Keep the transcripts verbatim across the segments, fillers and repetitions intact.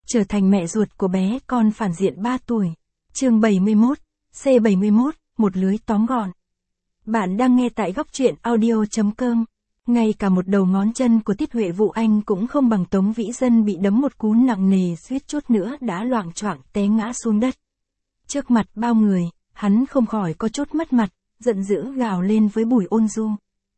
trở thành mẹ ruột của bé con phản diện ba tuổi. Chương bảy mươi mốt, C bảy mươi mốt, một lưới tóm gọn. Bạn đang nghe tại góc truyện audio chấm com. Ngay cả một đầu ngón chân của Tiết Huệ Vũ Anh cũng không bằng Tống Vĩ Dân bị đấm một cú nặng nề, suýt chút nữa đã loạng choạng té ngã xuống đất. Trước mặt bao người, hắn không khỏi có chút mất mặt, giận dữ gào lên với Bùi Ôn Du.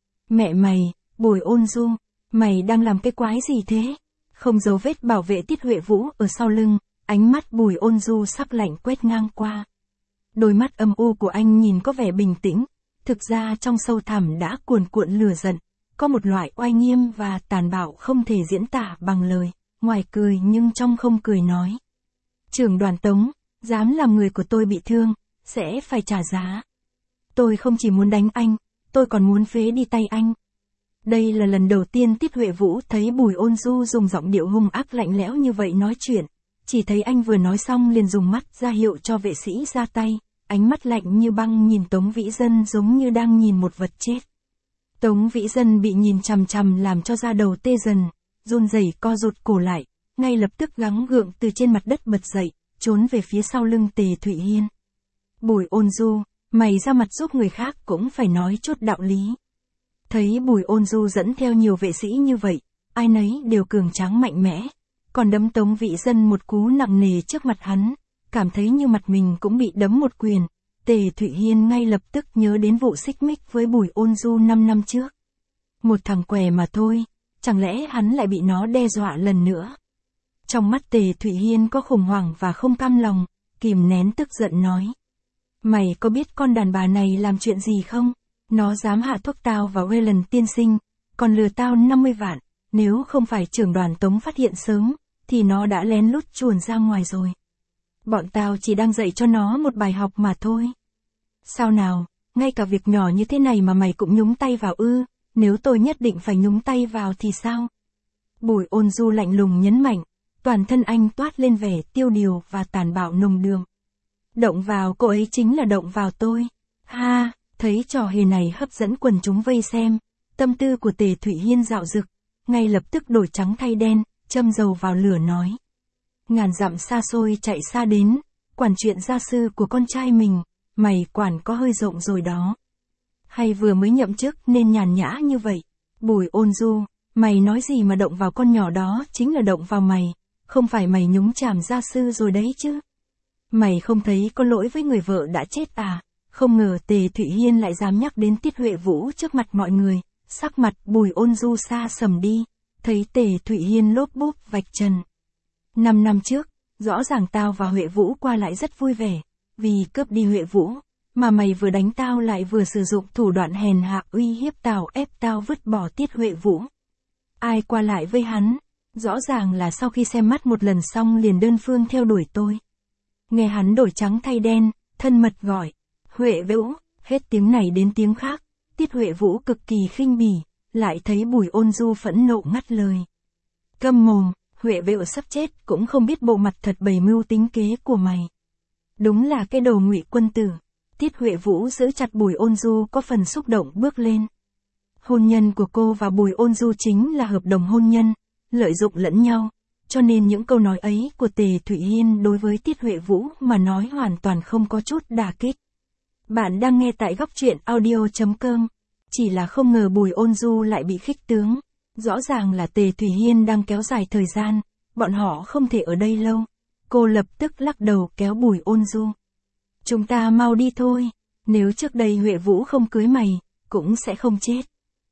Mẹ mày, Bùi Ôn Du, mày đang làm cái quái gì thế? Không giấu vết bảo vệ Tiết Huệ Vũ ở sau lưng, ánh mắt Bùi Ôn Du sắc lạnh quét ngang qua. Đôi mắt âm u của anh nhìn có vẻ bình tĩnh, thực ra trong sâu thẳm đã cuồn cuộn lửa giận, có một loại oai nghiêm và tàn bạo không thể diễn tả bằng lời, ngoài cười nhưng trong không cười nói. Trưởng đoàn Tống, dám làm người của tôi bị thương, sẽ phải trả giá. Tôi không chỉ muốn đánh anh, tôi còn muốn phế đi tay anh. Đây là lần đầu tiên Tiết Huệ Vũ thấy Bùi Ôn Du dùng giọng điệu hung ác lạnh lẽo như vậy nói chuyện, chỉ thấy anh vừa nói xong liền dùng mắt ra hiệu cho vệ sĩ ra tay, ánh mắt lạnh như băng nhìn Tống Vĩ Dân giống như đang nhìn một vật chết. Tống Vĩ Dân bị nhìn chằm chằm làm cho da đầu tê dần, run rẩy co rụt cổ lại, ngay lập tức gắng gượng từ trên mặt đất bật dậy, trốn về phía sau lưng Tề Thụy Hiên. Bùi Ôn Du, mày ra mặt giúp người khác cũng phải nói chút đạo lý. Thấy Bùi Ôn Du dẫn theo nhiều vệ sĩ như vậy, ai nấy đều cường tráng mạnh mẽ, còn đấm Tống Vĩ Dân một cú nặng nề trước mặt hắn, cảm thấy như mặt mình cũng bị đấm một quyền. Tề Thụy Hiên ngay lập tức nhớ đến vụ xích mích với Bùi Ôn Du năm năm trước. Một thằng què mà thôi, chẳng lẽ hắn lại bị nó đe dọa lần nữa? Trong mắt Tề Thụy Hiên có khủng hoảng và không cam lòng, kìm nén tức giận nói. Mày có biết con đàn bà này làm chuyện gì không? Nó dám hạ thuốc tao vào Wayland tiên sinh, còn lừa tao năm mươi vạn, nếu không phải trưởng đoàn Tống phát hiện sớm, thì nó đã lén lút chuồn ra ngoài rồi. Bọn tao chỉ đang dạy cho nó một bài học mà thôi. Sao nào, ngay cả việc nhỏ như thế này mà mày cũng nhúng tay vào ư, nếu tôi nhất định phải nhúng tay vào thì sao? Bùi Ôn Du lạnh lùng nhấn mạnh, toàn thân anh toát lên vẻ tiêu điều và tàn bạo nồng đượm. Động vào cô ấy chính là động vào tôi. Ha, thấy trò hề này hấp dẫn quần chúng vây xem, tâm tư của Tề Thụy Hiên dạo dực, ngay lập tức đổi trắng thay đen, châm dầu vào lửa nói. Ngàn dặm xa xôi chạy xa đến, quản chuyện gia sư của con trai mình, mày quản có hơi rộng rồi đó. Hay vừa mới nhậm chức nên nhàn nhã như vậy? Bùi Ôn Du, mày nói gì mà động vào con nhỏ đó chính là động vào mày, không phải mày nhúng chàm gia sư rồi đấy chứ? Mày không thấy có lỗi với người vợ đã chết à? Không ngờ Tề Thụy Hiên lại dám nhắc đến Tiết Huệ Vũ trước mặt mọi người, sắc mặt Bùi Ôn Du xa sầm đi, thấy Tề Thụy Hiên lốp bốp vạch trần. Năm năm trước, rõ ràng tao và Huệ Vũ qua lại rất vui vẻ, vì cướp đi Huệ Vũ, mà mày vừa đánh tao lại vừa sử dụng thủ đoạn hèn hạ uy hiếp tao ép tao vứt bỏ Tiết Huệ Vũ. Ai qua lại với hắn? Rõ ràng là sau khi xem mắt một lần xong liền đơn phương theo đuổi tôi. Nghe hắn đổi trắng thay đen, thân mật gọi. Huệ Vũ, hết tiếng này đến tiếng khác, Tiết Huệ Vũ cực kỳ khinh bỉ, lại thấy Bùi Ôn Du phẫn nộ ngắt lời. Câm mồm, Huệ Vũ sắp chết cũng không biết bộ mặt thật bày mưu tính kế của mày. Đúng là cái đồ ngụy quân tử. Tiết Huệ Vũ giữ chặt Bùi Ôn Du có phần xúc động bước lên. Hôn nhân của cô và Bùi Ôn Du chính là hợp đồng hôn nhân, lợi dụng lẫn nhau, cho nên những câu nói ấy của Tề Thụy Hiên đối với Tiết Huệ Vũ mà nói hoàn toàn không có chút đả kích. Bạn đang nghe tại góc truyện audio chấm com. Chỉ là không ngờ Bùi Ôn Du lại bị khích tướng. Rõ ràng là Tề Thụy Hiên đang kéo dài thời gian, bọn họ không thể ở đây lâu. Cô lập tức lắc đầu kéo Bùi Ôn Du. Chúng ta mau đi thôi, nếu trước đây Huệ Vũ không cưới mày, cũng sẽ không chết.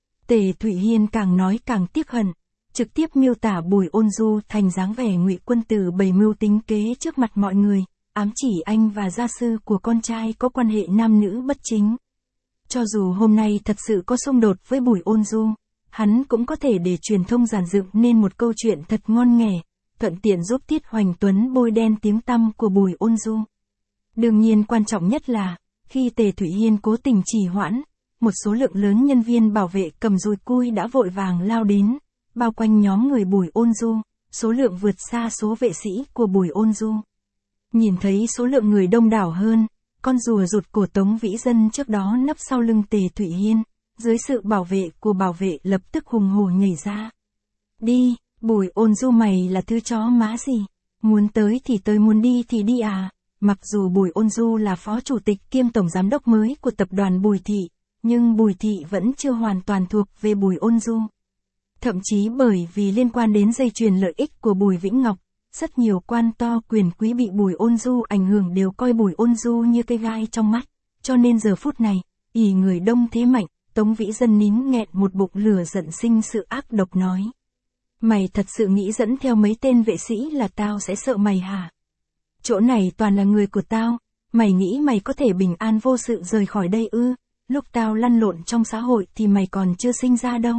Tề Thụy Hiên càng nói càng tiếc hận, trực tiếp miêu tả Bùi Ôn Du thành dáng vẻ ngụy quân tử bày mưu tính kế trước mặt mọi người, ám chỉ anh và gia sư của con trai có quan hệ nam nữ bất chính. Cho dù hôm nay thật sự có xung đột với Bùi Ôn Du, hắn cũng có thể để truyền thông giản dựng nên một câu chuyện thật ngon nghẻ, thuận tiện giúp Tiết Hoành Tuấn bôi đen tiếng tăm của Bùi Ôn Du. Đương nhiên quan trọng nhất là, khi Tề Thụy Hiên cố tình trì hoãn, một số lượng lớn nhân viên bảo vệ cầm dùi cui đã vội vàng lao đến, bao quanh nhóm người Bùi Ôn Du, số lượng vượt xa số vệ sĩ của Bùi Ôn Du. Nhìn thấy số lượng người đông đảo hơn, con rùa rụt cổ Tống Vĩ Dân trước đó nấp sau lưng Tề Thụy Hiên, dưới sự bảo vệ của bảo vệ lập tức hùng hổ nhảy ra. Đi, Bùi Ôn Du mày là thứ chó má gì? Muốn tới thì tới, muốn đi thì đi à. Mặc dù Bùi Ôn Du là phó chủ tịch kiêm tổng giám đốc mới của tập đoàn Bùi Thị, nhưng Bùi Thị vẫn chưa hoàn toàn thuộc về Bùi Ôn Du. Thậm chí bởi vì liên quan đến dây chuyền lợi ích của Bùi Vĩnh Ngọc, rất nhiều quan to quyền quý bị Bùi Ôn Du ảnh hưởng đều coi Bùi Ôn Du như cây gai trong mắt, cho nên giờ phút này, ỷ người đông thế mạnh, Tống Vĩ Dân nín nghẹn một bụng lửa giận sinh sự ác độc nói. Mày thật sự nghĩ dẫn theo mấy tên vệ sĩ là tao sẽ sợ mày hả? Chỗ này toàn là người của tao, mày nghĩ mày có thể bình an vô sự rời khỏi đây ư? Lúc tao lăn lộn trong xã hội thì mày còn chưa sinh ra đâu.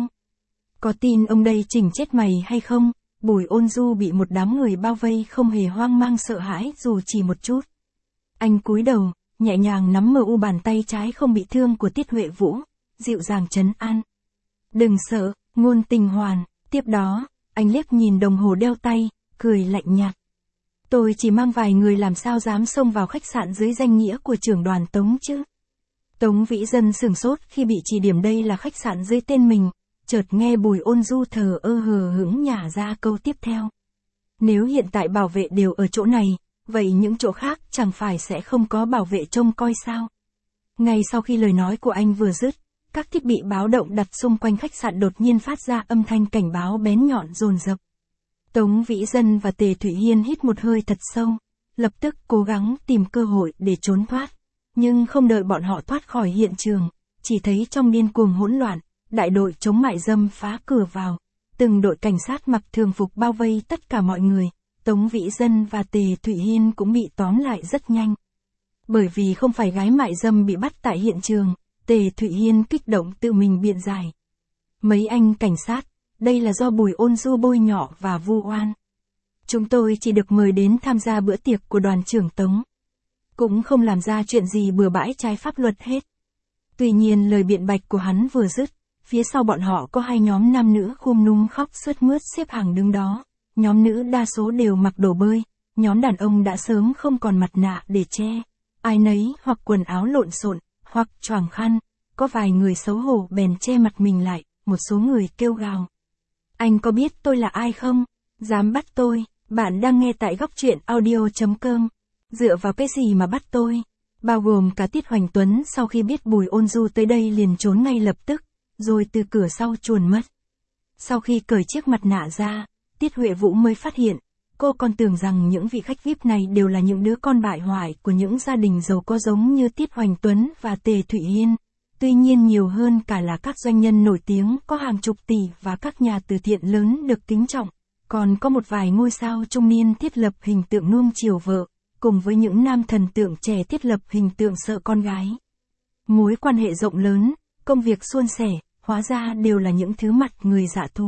Có tin ông đây chỉnh chết mày hay không? Bùi Ôn Du bị một đám người bao vây không hề hoang mang sợ hãi dù chỉ một chút. Anh cúi đầu, nhẹ nhàng nắm mờ u bàn tay trái không bị thương của Tiết Huệ Vũ, dịu dàng trấn an. Đừng sợ, Ngôn Tình Hoàn. Tiếp đó, anh liếc nhìn đồng hồ đeo tay, cười lạnh nhạt. Tôi chỉ mang vài người, làm sao dám xông vào khách sạn dưới danh nghĩa của trưởng đoàn Tống chứ? Tống Vĩ Dân sửng sốt khi bị chỉ điểm đây là khách sạn dưới tên mình, chợt nghe Bùi Ôn Du thờ ơ hờ hững nhả ra câu tiếp theo. Nếu hiện tại bảo vệ đều ở chỗ này, vậy những chỗ khác chẳng phải sẽ không có bảo vệ trông coi sao? Ngay sau khi lời nói của anh vừa dứt, các thiết bị báo động đặt xung quanh khách sạn đột nhiên phát ra âm thanh cảnh báo bén nhọn dồn dập. Tống Vĩ Dân và Tề Thụy Hiên hít một hơi thật sâu, lập tức cố gắng tìm cơ hội để trốn thoát. Nhưng không đợi bọn họ thoát khỏi hiện trường, chỉ thấy trong điên cuồng hỗn loạn, đại đội chống mại dâm phá cửa vào, từng đội cảnh sát mặc thường phục bao vây tất cả mọi người, Tống Vĩ Dân và Tề Thụy Hiên cũng bị tóm lại rất nhanh. Bởi vì không phải gái mại dâm bị bắt tại hiện trường, Tề Thụy Hiên kích động tự mình biện giải. Mấy anh cảnh sát, đây là do Bùi Ôn Du bôi nhọ và vu oan. Chúng tôi chỉ được mời đến tham gia bữa tiệc của đoàn trưởng Tống. Cũng không làm ra chuyện gì bừa bãi trái pháp luật hết. Tuy nhiên lời biện bạch của hắn vừa dứt, phía sau bọn họ có hai nhóm nam nữ khum núm khóc sướt mướt xếp hàng đứng đó. Nhóm nữ đa số đều mặc đồ bơi, nhóm đàn ông đã sớm không còn mặt nạ để che. Ai nấy hoặc quần áo lộn xộn, hoặc choàng khăn, có vài người xấu hổ bèn che mặt mình lại, một số người kêu gào. Anh có biết tôi là ai không? Dám bắt tôi? Bạn đang nghe tại góc truyện audio chấm com. Dựa vào cái gì mà bắt tôi? Bao gồm cả Tiết Hoành Tuấn sau khi biết Bùi Ôn Du tới đây liền trốn ngay lập tức, rồi từ cửa sau chuồn mất. Sau khi cởi chiếc mặt nạ ra, Tiết Huệ Vũ mới phát hiện, cô còn tưởng rằng những vị khách vi ai pi này đều là những đứa con bại hoại của những gia đình giàu có giống như Tiết Hoành Tuấn và Tề Thụy Hiên. Tuy nhiên nhiều hơn cả là các doanh nhân nổi tiếng có hàng chục tỷ và các nhà từ thiện lớn được kính trọng. Còn có một vài ngôi sao trung niên thiết lập hình tượng nuông chiều vợ, cùng với những nam thần tượng trẻ thiết lập hình tượng sợ con gái. Mối quan hệ rộng lớn, công việc suôn sẻ, hóa ra đều là những thứ mặt người dạ thú.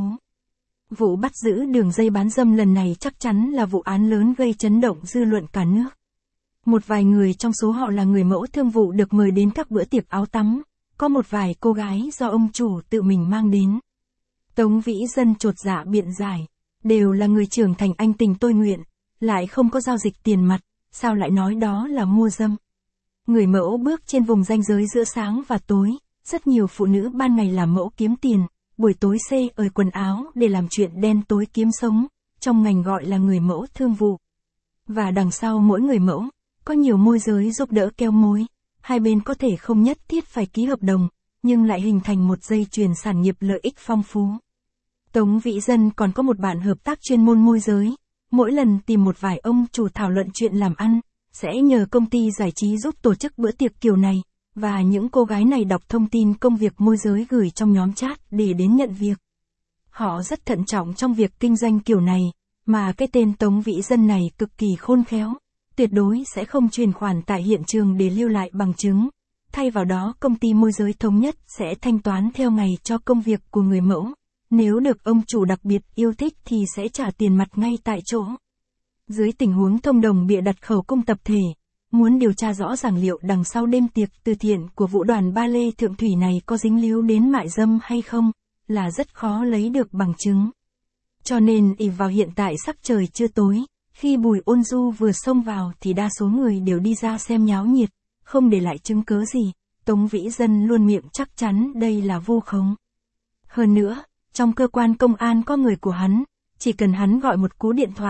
Vụ bắt giữ đường dây bán dâm lần này chắc chắn là vụ án lớn gây chấn động dư luận cả nước. Một vài người trong số họ là người mẫu thương vụ được mời đến các bữa tiệc áo tắm, có một vài cô gái do ông chủ tự mình mang đến. Tống Vĩ Dân chột dạ biện giải, đều là người trưởng thành anh tình tôi nguyện, lại không có giao dịch tiền mặt, sao lại nói đó là mua dâm. Người mẫu bước trên vùng ranh giới giữa sáng và tối, rất nhiều phụ nữ ban ngày làm mẫu kiếm tiền, buổi tối xê ời quần áo để làm chuyện đen tối kiếm sống, trong ngành gọi là người mẫu thương vụ. Và đằng sau mỗi người mẫu, có nhiều môi giới giúp đỡ keo mối, hai bên có thể không nhất thiết phải ký hợp đồng, nhưng lại hình thành một dây chuyền sản nghiệp lợi ích phong phú. Tống Vĩ Dân còn có một bạn hợp tác chuyên môn môi giới, mỗi lần tìm một vài ông chủ thảo luận chuyện làm ăn, sẽ nhờ công ty giải trí giúp tổ chức bữa tiệc kiểu này, và những cô gái này đọc thông tin công việc môi giới gửi trong nhóm chat để đến nhận việc. Họ rất thận trọng trong việc kinh doanh kiểu này, mà cái tên Tống Vĩ Dân này cực kỳ khôn khéo, tuyệt đối sẽ không chuyển khoản tại hiện trường để lưu lại bằng chứng. Thay vào đó công ty môi giới thống nhất sẽ thanh toán theo ngày cho công việc của người mẫu. Nếu được ông chủ đặc biệt yêu thích thì sẽ trả tiền mặt ngay tại chỗ. Dưới tình huống thông đồng bịa đặt khẩu cung tập thể, muốn điều tra rõ ràng liệu đằng sau đêm tiệc từ thiện của vũ đoàn ba lê Thượng Thủy này có dính líu đến mại dâm hay không, là rất khó lấy được bằng chứng. Cho nên ỷ vào hiện tại sắc trời chưa tối, khi Bùi Ôn Du vừa xông vào thì đa số người đều đi ra xem nháo nhiệt, không để lại chứng cớ gì. Tống Vĩ Dân luôn miệng chắc chắn đây là vu khống. Hơn nữa, trong cơ quan công an có người của hắn, chỉ cần hắn gọi một cú điện thoại,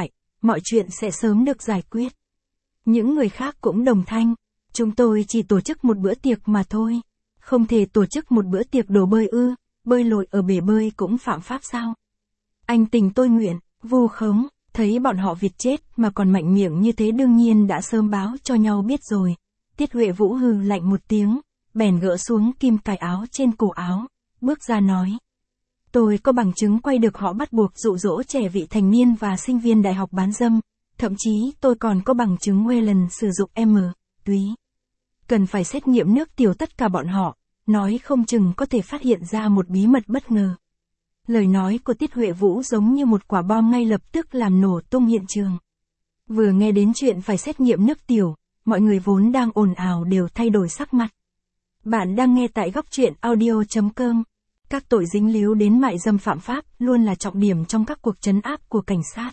mọi chuyện sẽ sớm được giải quyết. Những người khác cũng đồng thanh, chúng tôi chỉ tổ chức một bữa tiệc mà thôi. Không thể tổ chức một bữa tiệc đồ bơi ư, bơi lội ở bể bơi cũng phạm pháp sao? Anh tình tôi nguyện, vu khống, thấy bọn họ Việt chết mà còn mạnh miệng như thế đương nhiên đã sớm báo cho nhau biết rồi. Tiết Huệ Vũ hừ lạnh một tiếng, bèn gỡ xuống kim cài áo trên cổ áo, bước ra nói. Tôi có bằng chứng quay được họ bắt buộc dụ dỗ trẻ vị thành niên và sinh viên đại học bán dâm, thậm chí tôi còn có bằng chứng Whelan sử dụng M, túy. Cần phải xét nghiệm nước tiểu tất cả bọn họ, nói không chừng có thể phát hiện ra một bí mật bất ngờ. Lời nói của Tiết Huệ Vũ giống như một quả bom ngay lập tức làm nổ tung hiện trường. Vừa nghe đến chuyện phải xét nghiệm nước tiểu, mọi người vốn đang ồn ào đều thay đổi sắc mặt. Bạn đang nghe tại góc truyện audio.com. Các tội dính líu đến mại dâm phạm pháp luôn là trọng điểm trong các cuộc trấn áp của cảnh sát.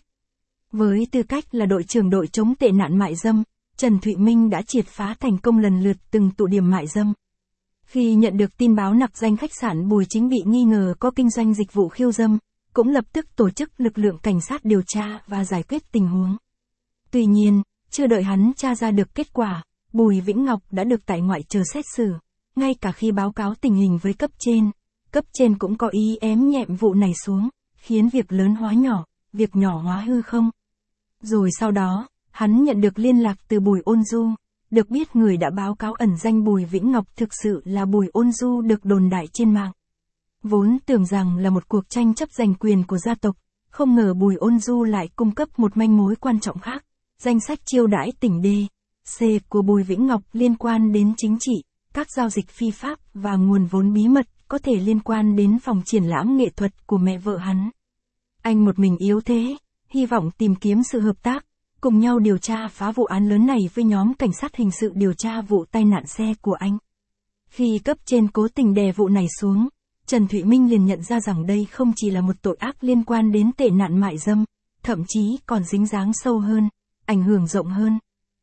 Với tư cách là đội trưởng đội chống tệ nạn mại dâm, Trần Thụy Minh đã triệt phá thành công lần lượt từng tụ điểm mại dâm. Khi nhận được tin báo nặc danh khách sạn Bùi Chính bị nghi ngờ có kinh doanh dịch vụ khiêu dâm, cũng lập tức tổ chức lực lượng cảnh sát điều tra và giải quyết tình huống. Tuy nhiên, chưa đợi hắn tra ra được kết quả, Bùi Vĩnh Ngọc đã được tại ngoại chờ xét xử. Ngay cả khi báo cáo tình hình với cấp trên, cấp trên cũng có ý ém nhẹm vụ này xuống, khiến việc lớn hóa nhỏ, việc nhỏ hóa hư không. Rồi sau đó, hắn nhận được liên lạc từ Bùi Ôn Du, được biết người đã báo cáo ẩn danh Bùi Vĩnh Ngọc thực sự là Bùi Ôn Du được đồn đại trên mạng. Vốn tưởng rằng là một cuộc tranh chấp giành quyền của gia tộc, không ngờ Bùi Ôn Du lại cung cấp một manh mối quan trọng khác, danh sách chiêu đãi tỉnh D, C của Bùi Vĩnh Ngọc liên quan đến chính trị, các giao dịch phi pháp và nguồn vốn bí mật có thể liên quan đến phòng triển lãm nghệ thuật của mẹ vợ hắn. Anh một mình yếu thế, hy vọng tìm kiếm sự hợp tác, cùng nhau điều tra phá vụ án lớn này với nhóm cảnh sát hình sự điều tra vụ tai nạn xe của anh. Khi cấp trên cố tình đè vụ này xuống, Trần Thụy Minh liền nhận ra rằng đây không chỉ là một tội ác liên quan đến tệ nạn mại dâm, thậm chí còn dính dáng sâu hơn, ảnh hưởng rộng hơn.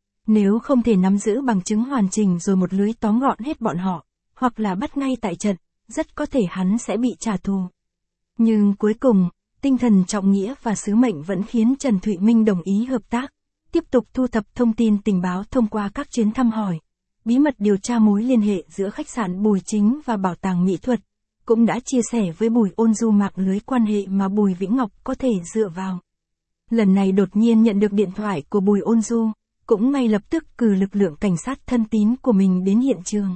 Nếu không thể nắm giữ bằng chứng hoàn chỉnh rồi một lưới tóm gọn hết bọn họ, hoặc là bắt ngay tại trận, rất có thể hắn sẽ bị trả thù. Nhưng cuối cùng, tinh thần trọng nghĩa và sứ mệnh vẫn khiến Trần Thụy Minh đồng ý hợp tác, tiếp tục thu thập thông tin tình báo thông qua các chuyến thăm hỏi, bí mật điều tra mối liên hệ giữa khách sạn Bùi Chính và bảo tàng mỹ thuật, cũng đã chia sẻ với Bùi Ôn Du mạng lưới quan hệ mà Bùi Vĩnh Ngọc có thể dựa vào. Lần này đột nhiên nhận được điện thoại của Bùi Ôn Du, cũng ngay lập tức cử lực lượng cảnh sát thân tín của mình đến hiện trường.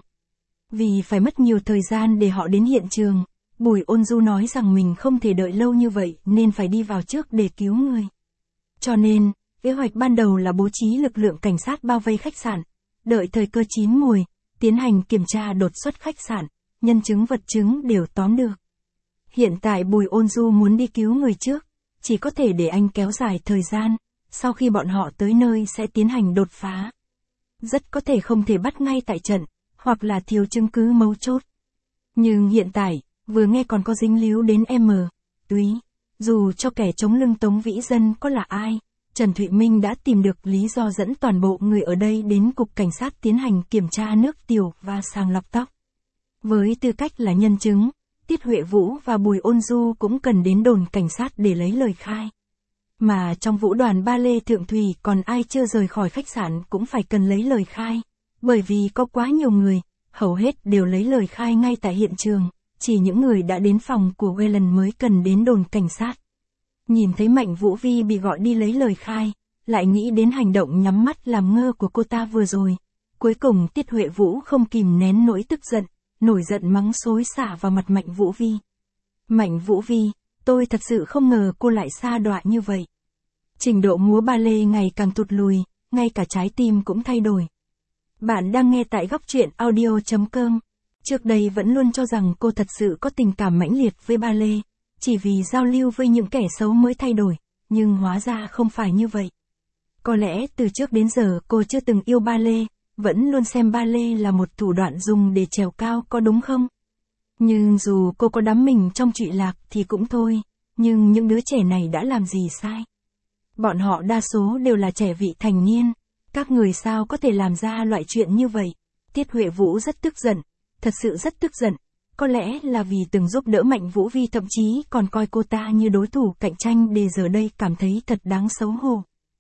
Vì phải mất nhiều thời gian để họ đến hiện trường, Bùi Ôn Du nói rằng mình không thể đợi lâu như vậy nên phải đi vào trước để cứu người. Cho nên, kế hoạch ban đầu là bố trí lực lượng cảnh sát bao vây khách sạn, đợi thời cơ chín mùi, tiến hành kiểm tra đột xuất khách sạn, nhân chứng vật chứng đều tóm được. Hiện tại Bùi Ôn Du muốn đi cứu người trước, chỉ có thể để anh kéo dài thời gian, sau khi bọn họ tới nơi sẽ tiến hành đột phá. Rất có thể không thể bắt ngay tại trận, hoặc là thiếu chứng cứ mấu chốt. Nhưng hiện tại, vừa nghe còn có dính líu đến M, túy, dù cho kẻ chống lưng Tống Vĩ Dân có là ai, Trần Thụy Minh đã tìm được lý do dẫn toàn bộ người ở đây đến cục cảnh sát tiến hành kiểm tra nước tiểu và sàng lọc tóc. Với tư cách là nhân chứng, Tiết Huệ Vũ và Bùi Ôn Du cũng cần đến đồn cảnh sát để lấy lời khai. Mà trong vũ đoàn ba lê Thượng Thủy còn ai chưa rời khỏi khách sạn cũng phải cần lấy lời khai, bởi vì có quá nhiều người, hầu hết đều lấy lời khai ngay tại hiện trường, chỉ những người đã đến phòng của Whelan mới cần đến đồn cảnh sát. Nhìn thấy Mạnh Vũ Vi bị gọi đi lấy lời khai, lại nghĩ đến hành động nhắm mắt làm ngơ của cô ta vừa rồi. Cuối cùng Tiết Huệ Vũ không kìm nén nỗi tức giận, nổi giận mắng xối xả vào mặt Mạnh Vũ Vi. Mạnh Vũ Vi, tôi thật sự không ngờ cô lại sa đọa như vậy. Trình độ múa ba lê ngày càng tụt lùi, ngay cả trái tim cũng thay đổi. Bạn đang nghe tại góc truyện audio.com. Trước đây vẫn luôn cho rằng cô thật sự có tình cảm mãnh liệt với ba lê, chỉ vì giao lưu với những kẻ xấu mới thay đổi, nhưng hóa ra không phải như vậy. Có lẽ từ trước đến giờ cô chưa từng yêu ba lê, vẫn luôn xem ba lê là một thủ đoạn dùng để trèo cao có đúng không? Nhưng dù cô có đắm mình trong trụy lạc thì cũng thôi, nhưng những đứa trẻ này đã làm gì sai? Bọn họ đa số đều là trẻ vị thành niên, các người sao có thể làm ra loại chuyện như vậy? Tiết Huệ Vũ rất tức giận, thật sự rất tức giận, có lẽ là vì từng giúp đỡ Mạnh Vũ Vi thậm chí còn coi cô ta như đối thủ cạnh tranh để giờ đây cảm thấy thật đáng xấu hổ.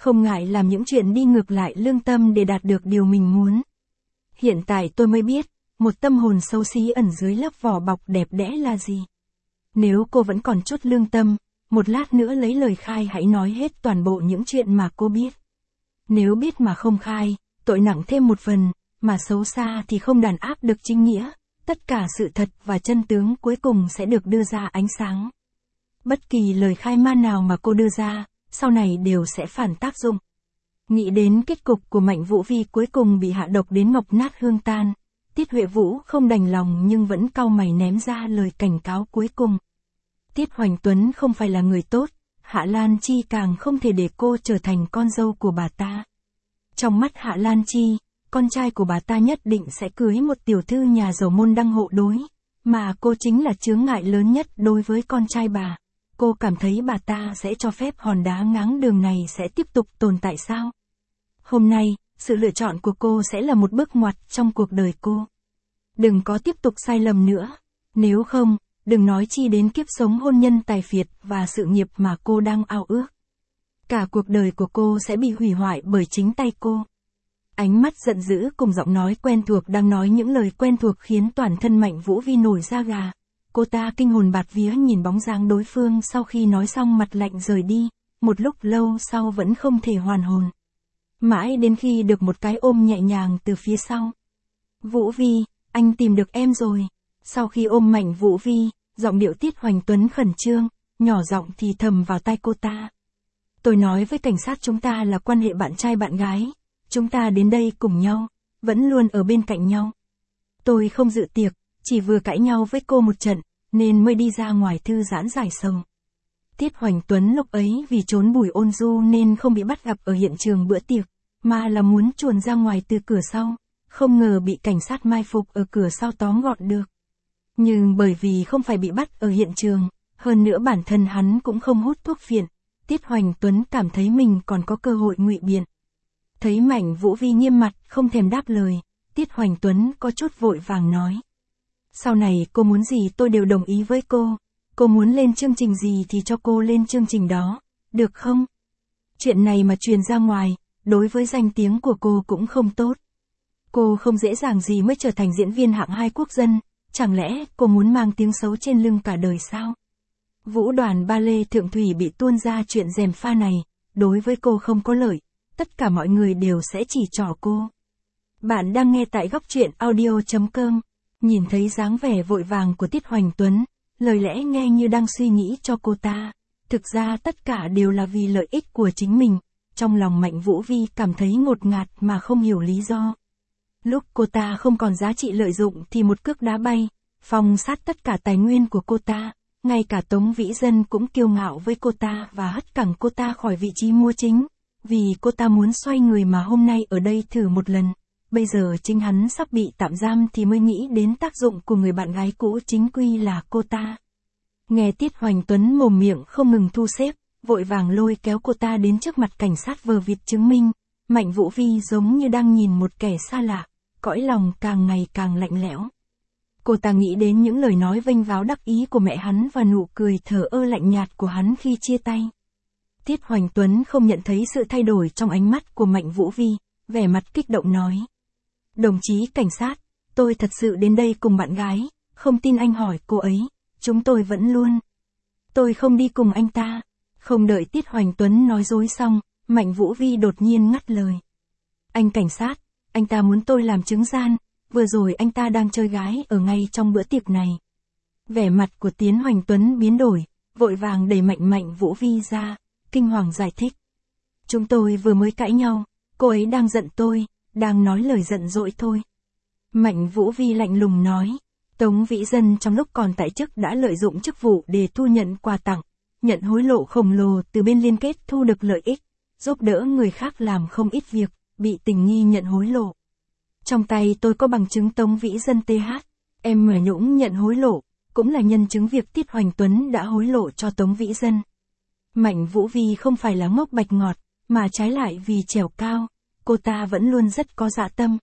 không ngại làm những chuyện đi ngược lại lương tâm để đạt được điều mình muốn. Hiện tại tôi mới biết, một tâm hồn xấu xí ẩn dưới lớp vỏ bọc đẹp đẽ là gì. Nếu cô vẫn còn chút lương tâm, một lát nữa lấy lời khai hãy nói hết toàn bộ những chuyện mà cô biết. Nếu biết mà không khai, tội nặng thêm một phần, mà xấu xa thì không đàn áp được chính nghĩa, tất cả sự thật và chân tướng cuối cùng sẽ được đưa ra ánh sáng. Bất kỳ lời khai man nào mà cô đưa ra, sau này đều sẽ phản tác dụng. Nghĩ đến kết cục của Mạnh Vũ Vi cuối cùng bị hạ độc đến ngọc nát hương tan, Tiết Huệ Vũ không đành lòng nhưng vẫn cau mày ném ra lời cảnh cáo cuối cùng. Tiết Hoành Tuấn không phải là người tốt, Hạ Lan Chi càng không thể để cô trở thành con dâu của bà ta. Trong mắt Hạ Lan Chi, con trai của bà ta nhất định sẽ cưới một tiểu thư nhà giàu môn đăng hộ đối, mà cô chính là chướng ngại lớn nhất đối với con trai bà. Cô cảm thấy bà ta sẽ cho phép hòn đá ngáng đường này sẽ tiếp tục tồn tại sao? Hôm nay, sự lựa chọn của cô sẽ là một bước ngoặt trong cuộc đời cô. Đừng có tiếp tục sai lầm nữa. Nếu không, đừng nói chi đến kiếp sống hôn nhân tài phiệt và sự nghiệp mà cô đang ao ước. Cả cuộc đời của cô sẽ bị hủy hoại bởi chính tay cô. Ánh mắt giận dữ cùng giọng nói quen thuộc đang nói những lời quen thuộc khiến toàn thân Mạnh Vũ Vi nổi da gà. Cô ta kinh hồn bạt vía nhìn bóng dáng đối phương sau khi nói xong mặt lạnh rời đi, một lúc lâu sau vẫn không thể hoàn hồn. Mãi đến khi được một cái ôm nhẹ nhàng từ phía sau. Vũ Vi, anh tìm được em rồi. Sau khi ôm Mạnh Vũ Vi, giọng điệu Tiết Hoành Tuấn khẩn trương, nhỏ giọng thì thầm vào tai cô ta. Tôi nói với cảnh sát chúng ta là quan hệ bạn trai bạn gái, chúng ta đến đây cùng nhau, vẫn luôn ở bên cạnh nhau. Tôi không dự tiệc, chỉ vừa cãi nhau với cô một trận, nên mới đi ra ngoài thư giãn giải sầu. Tiết Hoành Tuấn lúc ấy vì trốn Bùi Ôn Du nên không bị bắt gặp ở hiện trường bữa tiệc, mà là muốn chuồn ra ngoài từ cửa sau, không ngờ bị cảnh sát mai phục ở cửa sau tóm gọn được. Nhưng bởi vì không phải bị bắt ở hiện trường, hơn nữa bản thân hắn cũng không hút thuốc phiện, Tiết Hoành Tuấn cảm thấy mình còn có cơ hội ngụy biện. Thấy Mạnh Vũ Vi nghiêm mặt không thèm đáp lời, Tiết Hoành Tuấn có chút vội vàng nói. Sau này cô muốn gì tôi đều đồng ý với cô, cô muốn lên chương trình gì thì cho cô lên chương trình đó, được không? Chuyện này mà truyền ra ngoài, đối với danh tiếng của cô cũng không tốt. Cô không dễ dàng gì mới trở thành diễn viên hạng hai quốc dân, chẳng lẽ cô muốn mang tiếng xấu trên lưng cả đời sao? Vũ đoàn ba lê Thượng Thủy bị tuôn ra chuyện gièm pha này, đối với cô không có lợi, tất cả mọi người đều sẽ chỉ trỏ cô. Bạn đang nghe tại góc truyện audio chấm com, nhìn thấy dáng vẻ vội vàng của Tiết Hoành Tuấn, lời lẽ nghe như đang suy nghĩ cho cô ta, thực ra tất cả đều là vì lợi ích của chính mình, trong lòng Mạnh Vũ Vi cảm thấy ngột ngạt mà không hiểu lý do. Lúc cô ta không còn giá trị lợi dụng thì một cước đá bay, phong sát tất cả tài nguyên của cô ta, ngay cả Tống Vĩ Dân cũng kiêu ngạo với cô ta và hất cẳng cô ta khỏi vị trí mua chính, vì cô ta muốn xoay người mà hôm nay ở đây thử một lần, bây giờ chính hắn sắp bị tạm giam thì mới nghĩ đến tác dụng của người bạn gái cũ chính quy là cô ta. Nghe Tiết Hoành Tuấn mồm miệng không ngừng thu xếp, vội vàng lôi kéo cô ta đến trước mặt cảnh sát vờ vịt chứng minh, Mạnh Vũ Vi giống như đang nhìn một kẻ xa lạ, cõi lòng càng ngày càng lạnh lẽo. Cô ta nghĩ đến những lời nói vênh váo đắc ý của mẹ hắn và nụ cười thờ ơ lạnh nhạt của hắn khi chia tay. Tiết Hoành Tuấn không nhận thấy sự thay đổi trong ánh mắt của Mạnh Vũ Vi, vẻ mặt kích động nói. Đồng chí cảnh sát, tôi thật sự đến đây cùng bạn gái, không tin anh hỏi cô ấy, chúng tôi vẫn luôn. Tôi không đi cùng anh ta. Không đợi Tiết Hoành Tuấn nói dối xong, Mạnh Vũ Vi đột nhiên ngắt lời. Anh cảnh sát, anh ta muốn tôi làm chứng gian, vừa rồi anh ta đang chơi gái ở ngay trong bữa tiệc này. Vẻ mặt của Tiến Hoành Tuấn biến đổi, vội vàng đẩy Mạnh Mạnh Vũ Vi ra, kinh hoàng giải thích. Chúng tôi vừa mới cãi nhau, cô ấy đang giận tôi, đang nói lời giận dỗi thôi. Mạnh Vũ Vi lạnh lùng nói, Tống Vĩ Dân trong lúc còn tại chức đã lợi dụng chức vụ để thu nhận quà tặng, nhận hối lộ khổng lồ từ bên liên kết thu được lợi ích, giúp đỡ người khác làm không ít việc, bị tình nghi nhận hối lộ. Trong tay tôi có bằng chứng Tống Vĩ Dân tê hát, em mở nhũng nhận hối lộ, cũng là nhân chứng việc Tiết Hoành Tuấn đã hối lộ cho Tống Vĩ Dân. Mạnh Vũ Vi không phải là ngốc bạch ngọt, mà trái lại vì trèo cao, cô ta vẫn luôn rất có dạ tâm.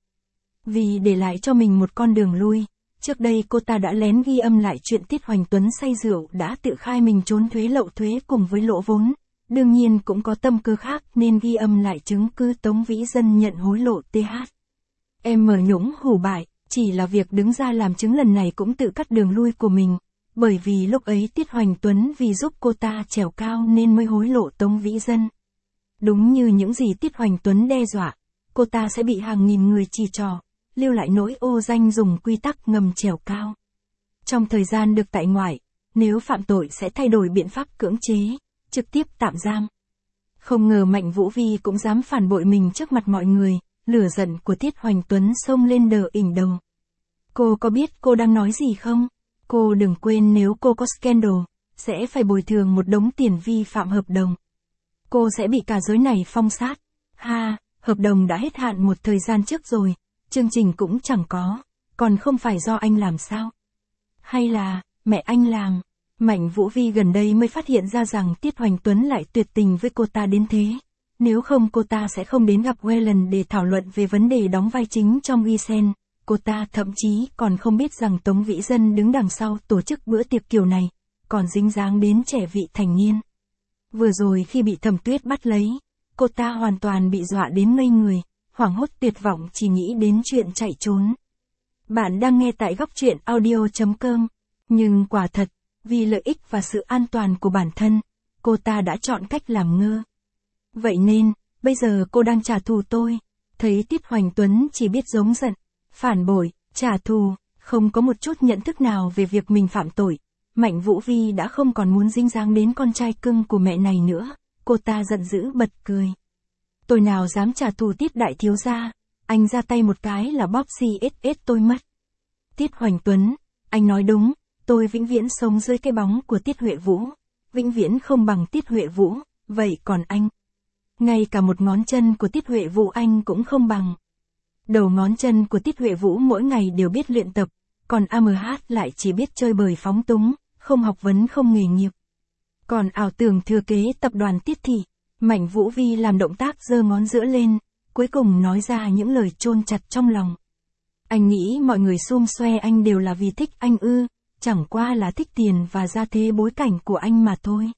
Vì để lại cho mình một con đường lui, trước đây cô ta đã lén ghi âm lại chuyện Tiết Hoành Tuấn say rượu đã tự khai mình trốn thuế lậu thuế cùng với lỗ vốn, đương nhiên cũng có tâm cơ khác nên ghi âm lại chứng cứ Tống Vĩ Dân nhận hối lộ tê hát. Em mở nhũng hủ bại, chỉ là việc đứng ra làm chứng lần này cũng tự cắt đường lui của mình, bởi vì lúc ấy Tiết Hoành Tuấn vì giúp cô ta trèo cao nên mới hối lộ Tống Vĩ Dân. Đúng như những gì Tiết Hoành Tuấn đe dọa, cô ta sẽ bị hàng nghìn người chỉ trỏ, lưu lại nỗi ô danh dùng quy tắc ngầm trèo cao. Trong thời gian được tại ngoại, nếu phạm tội sẽ thay đổi biện pháp cưỡng chế, trực tiếp tạm giam. Không ngờ Mạnh Vũ Vi cũng dám phản bội mình trước mặt mọi người, lửa giận của Tiết Hoành Tuấn xông lên đờ ỉnh đầu. Cô có biết cô đang nói gì không? Cô đừng quên nếu cô có scandal, sẽ phải bồi thường một đống tiền vi phạm hợp đồng. Cô sẽ bị cả giới này phong sát. Ha, hợp đồng đã hết hạn một thời gian trước rồi, chương trình cũng chẳng có, còn không phải do anh làm sao? Hay là, mẹ anh làm? Mạnh Vũ Vi gần đây mới phát hiện ra rằng Tiết Hoành Tuấn lại tuyệt tình với cô ta đến thế. Nếu không cô ta sẽ không đến gặp Whelan để thảo luận về vấn đề đóng vai chính trong Gisen. Cô ta thậm chí còn không biết rằng Tống Vĩ Dân đứng đằng sau tổ chức bữa tiệc kiểu này, còn dính dáng đến trẻ vị thành niên. Vừa rồi khi bị Thẩm Tuyết bắt lấy, cô ta hoàn toàn bị dọa đến ngây người, hoảng hốt tuyệt vọng chỉ nghĩ đến chuyện chạy trốn. Bạn đang nghe tại góc truyện audio chấm com, nhưng quả thật, vì lợi ích và sự an toàn của bản thân, cô ta đã chọn cách làm ngơ. Vậy nên, bây giờ cô đang trả thù tôi. Thấy Tiết Hoành Tuấn chỉ biết giống giận, phản bội, trả thù, không có một chút nhận thức nào về việc mình phạm tội. Mạnh Vũ Vi đã không còn muốn dính dáng đến con trai cưng của mẹ này nữa, cô ta giận dữ bật cười. Tôi nào dám trả thù Tiết đại thiếu gia, anh ra tay một cái là bóp xì ết ết tôi mất. Tiết Hoành Tuấn, anh nói đúng, tôi vĩnh viễn sống dưới cái bóng của Tiết Huệ Vũ, vĩnh viễn không bằng Tiết Huệ Vũ, vậy còn anh? Ngay cả một ngón chân của Tiết Huệ Vũ anh cũng không bằng. Đầu ngón chân của Tiết Huệ Vũ mỗi ngày đều biết luyện tập, còn a em hát lại chỉ biết chơi bời phóng túng, không học vấn không nghề nghiệp. Còn ảo tưởng thừa kế tập đoàn Tiết thị, Mạnh Vũ Vi làm động tác giơ ngón giữa lên, cuối cùng nói ra những lời chôn chặt trong lòng. Anh nghĩ mọi người xum xoe anh đều là vì thích anh ư, chẳng qua là thích tiền và gia thế bối cảnh của anh mà thôi.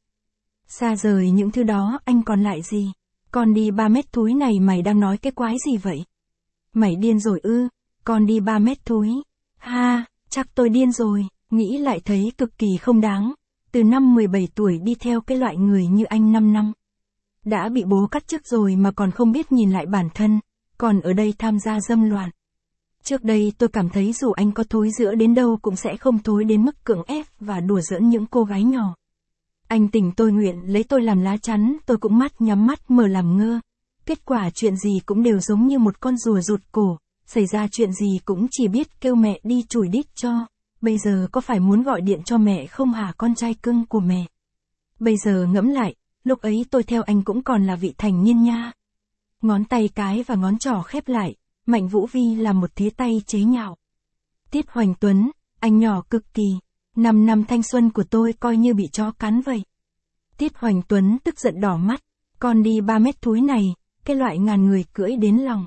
Xa rời những thứ đó anh còn lại gì? Con đi ba mét thúi này mày đang nói cái quái gì vậy? Mày điên rồi ư? Con đi ba mét thúi. Ha, chắc tôi điên rồi, nghĩ lại thấy cực kỳ không đáng. Từ năm mười bảy tuổi đi theo cái loại người như anh năm năm. Đã bị bố cắt chức rồi mà còn không biết nhìn lại bản thân, còn ở đây tham gia dâm loạn. Trước đây tôi cảm thấy dù anh có thối rữa đến đâu cũng sẽ không thối đến mức cưỡng ép và đùa giỡn những cô gái nhỏ. Anh tình tôi nguyện lấy tôi làm lá chắn, tôi cũng mắt nhắm mắt mở làm ngơ. Kết quả chuyện gì cũng đều giống như một con rùa rụt cổ, xảy ra chuyện gì cũng chỉ biết kêu mẹ đi chùi đít cho. Bây giờ có phải muốn gọi điện cho mẹ không hả con trai cưng của mẹ? Bây giờ ngẫm lại, lúc ấy tôi theo anh cũng còn là vị thành niên nha. Ngón tay cái và ngón trỏ khép lại, Mạnh Vũ Vi làm một thế tay chế nhạo. Tiết Hoành Tuấn, anh nhỏ cực kỳ, năm năm thanh xuân của tôi coi như bị chó cắn vậy. Tiết Hoành Tuấn tức giận đỏ mắt, con đi ba mét thúi này, cái loại ngàn người cưỡi đến lòng.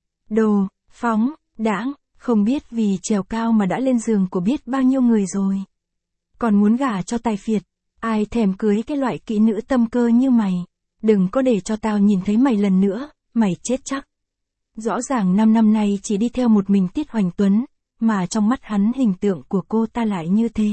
Đồ, phóng, đãng, không biết vì trèo cao mà đã lên giường của biết bao nhiêu người rồi. Còn muốn gả cho tài phiệt, ai thèm cưới cái loại kỹ nữ tâm cơ như mày. Đừng có để cho tao nhìn thấy mày lần nữa, mày chết chắc. Rõ ràng năm năm nay chỉ đi theo một mình Tiết Hoành Tuấn, mà trong mắt hắn hình tượng của cô ta lại như thế.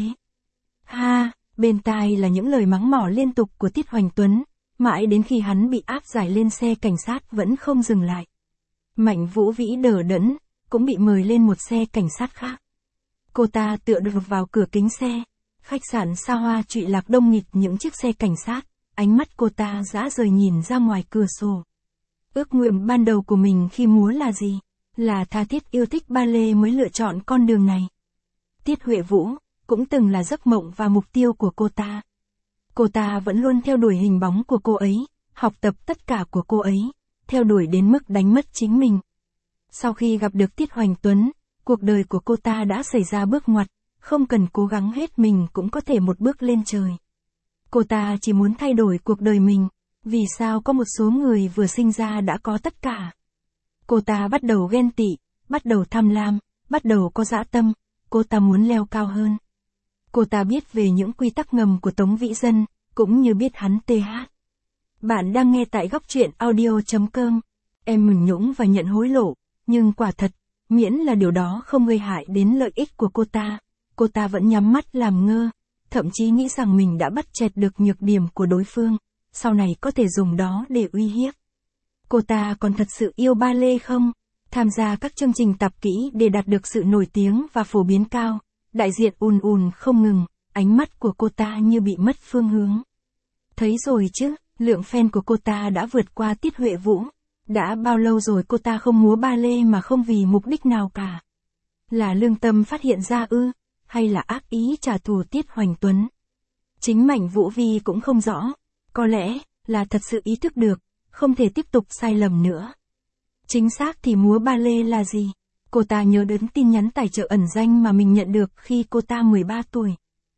Ha, bên tai là những lời mắng mỏ liên tục của Tiết Hoành Tuấn, mãi đến khi hắn bị áp giải lên xe cảnh sát vẫn không dừng lại. Mạnh Vũ Vĩ đờ đẫn, cũng bị mời lên một xe cảnh sát khác. Cô ta tựa được vào cửa kính xe, khách sạn xa hoa trụy lạc đông nghịt những chiếc xe cảnh sát, ánh mắt cô ta dã rời nhìn ra ngoài cửa sổ. Ước nguyện ban đầu của mình khi múa là gì? Là tha thiết yêu thích ballet mới lựa chọn con đường này. Tiết Huệ Vũ, cũng từng là giấc mộng và mục tiêu của cô ta. Cô ta vẫn luôn theo đuổi hình bóng của cô ấy, học tập tất cả của cô ấy, theo đuổi đến mức đánh mất chính mình. Sau khi gặp được Tiết Hoành Tuấn, cuộc đời của cô ta đã xảy ra bước ngoặt, không cần cố gắng hết mình cũng có thể một bước lên trời. Cô ta chỉ muốn thay đổi cuộc đời mình, vì sao có một số người vừa sinh ra đã có tất cả. Cô ta bắt đầu ghen tị, bắt đầu tham lam, bắt đầu có dã tâm, cô ta muốn leo cao hơn. Cô ta biết về những quy tắc ngầm của Tống Vĩ Dân, cũng như biết hắn tê hát. Bạn đang nghe tại góc truyện audio chấm com. Em mừng nhũng và nhận hối lộ, nhưng quả thật, miễn là điều đó không gây hại đến lợi ích của cô ta, cô ta vẫn nhắm mắt làm ngơ, thậm chí nghĩ rằng mình đã bắt chẹt được nhược điểm của đối phương, sau này có thể dùng đó để uy hiếp. Cô ta còn thật sự yêu ba lê không? Tham gia các chương trình tập kỹ để đạt được sự nổi tiếng và phổ biến cao, đại diện ùn ùn không ngừng, ánh mắt của cô ta như bị mất phương hướng. Thấy rồi chứ, lượng fan của cô ta đã vượt qua Tiết Huệ Vũ. Đã bao lâu rồi cô ta không múa ba lê mà không vì mục đích nào cả? Là lương tâm phát hiện ra ư, hay là ác ý trả thù Tiết Hoành Tuấn? Chính Mạnh Vũ Vi cũng không rõ, có lẽ là thật sự ý thức được, không thể tiếp tục sai lầm nữa. Chính xác thì múa ba lê là gì? Cô ta nhớ đến tin nhắn tài trợ ẩn danh mà mình nhận được khi cô ta mười ba tuổi.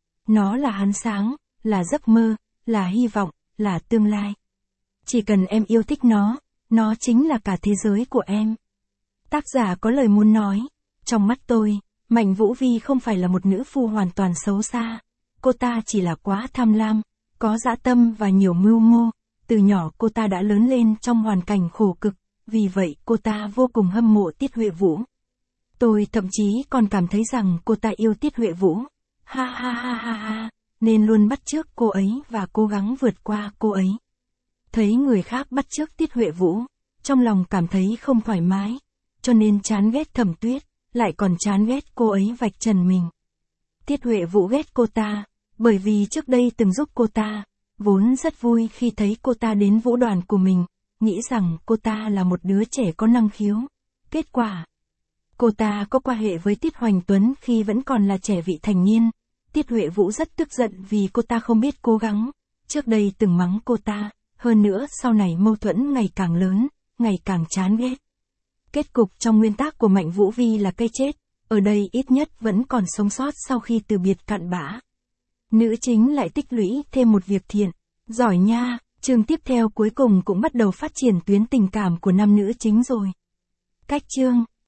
Nó là ánh sáng, là giấc mơ, là hy vọng, là tương lai. Chỉ cần em yêu thích nó, nó chính là cả thế giới của em. Tác giả có lời muốn nói, trong mắt tôi, Mạnh Vũ Vi không phải là một nữ phu hoàn toàn xấu xa. Cô ta chỉ là quá tham lam, có dã tâm và nhiều mưu mô. Từ nhỏ cô ta đã lớn lên trong hoàn cảnh khổ cực, vì vậy cô ta vô cùng hâm mộ Tiết Huệ Vũ. Tôi thậm chí còn cảm thấy rằng cô ta yêu Tiết Huệ Vũ. Ha ha ha ha ha, nên luôn bắt chước cô ấy và cố gắng vượt qua cô ấy. Thấy người khác bắt chước Tiết Huệ Vũ, trong lòng cảm thấy không thoải mái, cho nên chán ghét Thẩm Tuyết, lại còn chán ghét cô ấy vạch trần mình. Tiết Huệ Vũ ghét cô ta, bởi vì trước đây từng giúp cô ta, vốn rất vui khi thấy cô ta đến vũ đoàn của mình, nghĩ rằng cô ta là một đứa trẻ có năng khiếu. Kết quả, cô ta có quan hệ với Tiết Hoành Tuấn khi vẫn còn là trẻ vị thành niên. Tiết Huệ Vũ rất tức giận vì cô ta không biết cố gắng, trước đây từng mắng cô ta, hơn nữa sau này mâu thuẫn ngày càng lớn, ngày càng chán ghét. Kết cục trong nguyên tắc của Mạnh Vũ Vi là cây chết, ở đây ít nhất vẫn còn sống sót sau khi từ biệt cặn bã. Nữ chính lại tích lũy thêm một việc thiện, giỏi nha, chương tiếp theo cuối cùng cũng bắt đầu phát triển tuyến tình cảm của nam nữ chính rồi. Cách chương,